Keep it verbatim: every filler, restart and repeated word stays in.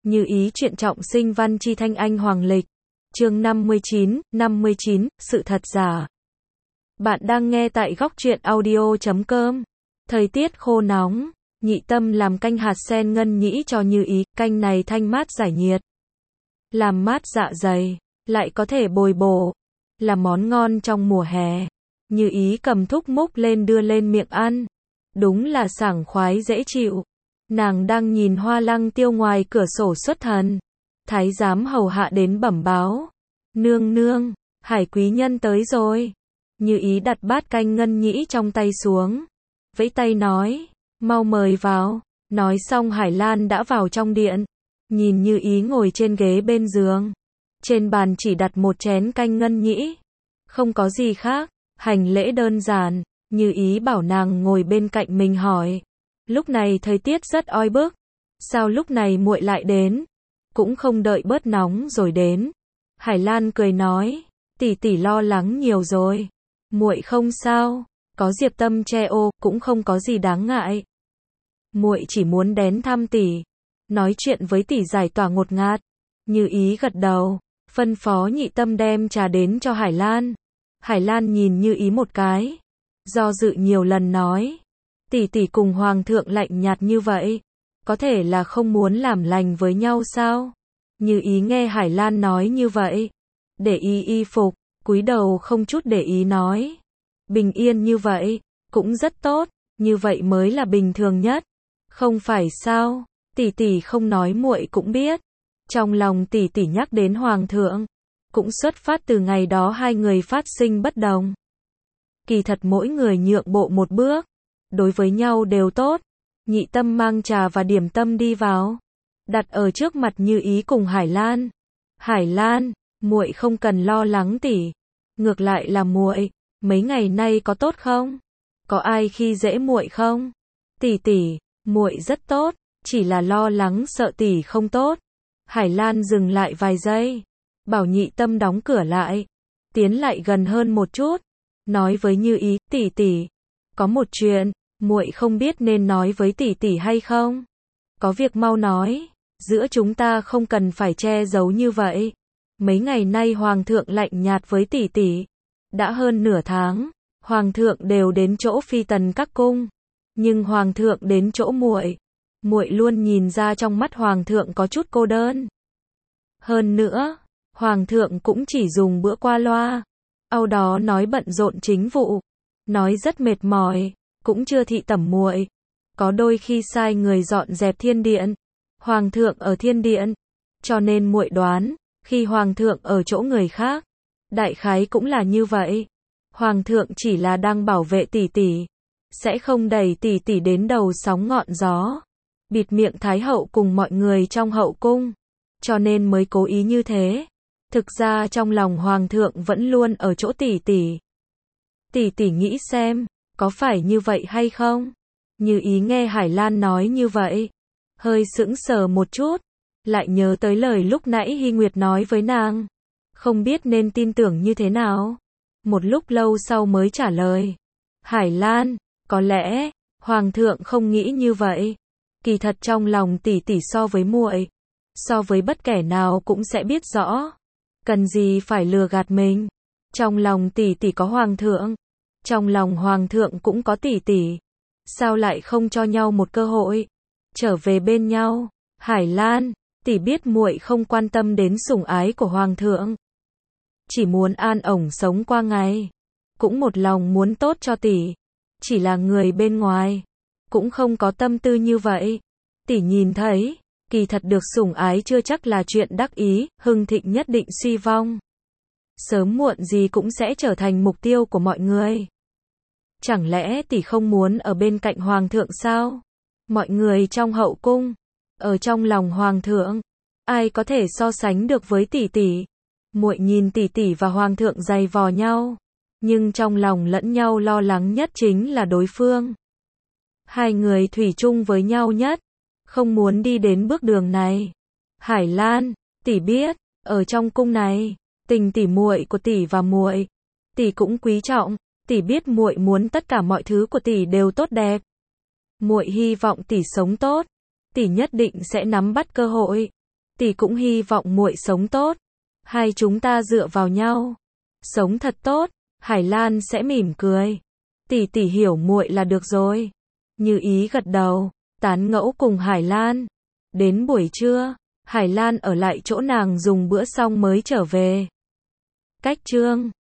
Như ý chuyện trọng sinh văn chi thanh anh hoàng lịch. Chương năm mươi chín, năm mươi chín, sự thật giả. Bạn đang nghe tại góc truyện audio chấm com. Thời tiết khô nóng, Nhị Tâm làm canh hạt sen ngân nhĩ cho Như ý, canh này thanh mát giải nhiệt, làm mát dạ dày, lại có thể bồi bổ, là món ngon trong mùa hè. Như ý cầm thúc múc lên đưa lên miệng ăn, đúng là sảng khoái dễ chịu. Nàng đang nhìn Hoa Lăng Tiêu ngoài cửa sổ xuất thần, thái giám hầu hạ đến bẩm báo, nương nương, Hải quý nhân tới rồi. Như ý đặt bát canh ngân nhĩ trong tay xuống, vẫy tay nói, mau mời vào. Nói xong Hải Lan đã vào trong điện, nhìn Như ý ngồi trên ghế bên giường, trên bàn chỉ đặt một chén canh ngân nhĩ, không có gì khác, hành lễ đơn giản. Như ý bảo nàng ngồi bên cạnh mình hỏi, lúc này thời tiết rất oi bức, sao lúc này muội lại đến? Cũng không đợi bớt nóng rồi đến. Hải Lan cười nói, tỷ tỷ lo lắng nhiều rồi, muội không sao, có Diệp Tâm che ô, cũng không có gì đáng ngại. Muội chỉ muốn đến thăm tỷ, nói chuyện với tỷ giải tỏa ngột ngạt. Như ý gật đầu, phân phó Nhị Tâm đem trà đến cho Hải Lan. Hải Lan nhìn Như ý một cái, do dự nhiều lần nói, tỷ tỷ cùng hoàng thượng lạnh nhạt như vậy, có thể là không muốn làm lành với nhau sao? Như ý nghe Hải Lan nói như vậy, để y y phục, cúi đầu không chút để ý nói, bình yên như vậy, cũng rất tốt, như vậy mới là bình thường nhất. Không phải sao, tỷ tỷ không nói muội cũng biết, trong lòng tỷ tỷ nhắc đến hoàng thượng, cũng xuất phát từ ngày đó hai người phát sinh bất đồng. Kỳ thật mỗi người nhượng bộ một bước, đối với nhau đều tốt. Nhị Tâm mang trà và điểm tâm đi vào, đặt ở trước mặt Như ý cùng Hải Lan. Hải Lan, muội không cần lo lắng tỷ, ngược lại là muội, mấy ngày nay có tốt không? Có ai khi dễ muội không? Tỷ tỷ, muội rất tốt, chỉ là lo lắng sợ tỷ không tốt. Hải Lan dừng lại vài giây, bảo Nhị Tâm đóng cửa lại, tiến lại gần hơn một chút, nói với Như ý, tỷ tỷ, có một chuyện, muội không biết nên nói với tỷ tỷ hay không? Có việc mau nói, giữa chúng ta không cần phải che giấu như vậy. Mấy ngày nay hoàng thượng lạnh nhạt với tỷ tỷ, đã hơn nửa tháng, hoàng thượng đều đến chỗ phi tần các cung, nhưng hoàng thượng đến chỗ muội, muội luôn nhìn ra trong mắt hoàng thượng có chút cô đơn. Hơn nữa, hoàng thượng cũng chỉ dùng bữa qua loa, âu đó nói bận rộn chính vụ, nói rất mệt mỏi, cũng chưa thị tẩm muội. Có đôi khi sai người dọn dẹp thiên điện, hoàng thượng ở thiên điện, cho nên muội đoán, khi hoàng thượng ở chỗ người khác, đại khái cũng là như vậy. Hoàng thượng chỉ là đang bảo vệ tỷ tỷ, sẽ không đẩy tỷ tỷ đến đầu sóng ngọn gió, bịt miệng thái hậu cùng mọi người trong hậu cung, cho nên mới cố ý như thế. Thực ra trong lòng hoàng thượng vẫn luôn ở chỗ tỷ tỷ. Tỷ tỷ nghĩ xem, có phải như vậy hay không? Như ý nghe Hải Lan nói như vậy, hơi sững sờ một chút, lại nhớ tới lời lúc nãy Hy Nguyệt nói với nàng, không biết nên tin tưởng như thế nào. Một lúc lâu sau mới trả lời, Hải Lan, có lẽ hoàng thượng không nghĩ như vậy. Kỳ thật trong lòng tỷ tỷ so với muội, so với bất kể nào cũng sẽ biết rõ, cần gì phải lừa gạt mình. Trong lòng tỷ tỷ có hoàng thượng, trong lòng hoàng thượng cũng có tỷ tỷ, sao lại không cho nhau một cơ hội trở về bên nhau? Hải Lan, tỷ biết muội không quan tâm đến sủng ái của hoàng thượng, chỉ muốn an ổn sống qua ngày, cũng một lòng muốn tốt cho tỷ, chỉ là người bên ngoài cũng không có tâm tư như vậy. Tỷ nhìn thấy, kỳ thật được sủng ái chưa chắc là chuyện đắc ý, hưng thịnh nhất định suy vong, sớm muộn gì cũng sẽ trở thành mục tiêu của mọi người. Chẳng lẽ tỷ không muốn ở bên cạnh hoàng thượng sao? Mọi người trong hậu cung, ở trong lòng hoàng thượng, ai có thể so sánh được với tỷ tỷ? Muội nhìn tỷ tỷ và hoàng thượng giày vò nhau, nhưng trong lòng lẫn nhau lo lắng nhất chính là đối phương. Hai người thủy chung với nhau nhất, không muốn đi đến bước đường này. Hải Lan, tỷ biết, ở trong cung này, tình tỉ muội của tỷ và muội, tỷ cũng quý trọng. Tỷ biết muội muốn tất cả mọi thứ của tỷ đều tốt đẹp. Muội hy vọng tỷ sống tốt, tỷ nhất định sẽ nắm bắt cơ hội, Tỷ cũng hy vọng muội sống tốt. Hai chúng ta dựa vào nhau. Sống thật tốt. Hải Lan sẽ mỉm cười. Tỷ tỷ hiểu muội là được rồi. Như Ý gật đầu, tán gẫu cùng Hải Lan. Đến buổi trưa, Hải Lan ở lại chỗ nàng dùng bữa xong mới trở về. Cách chương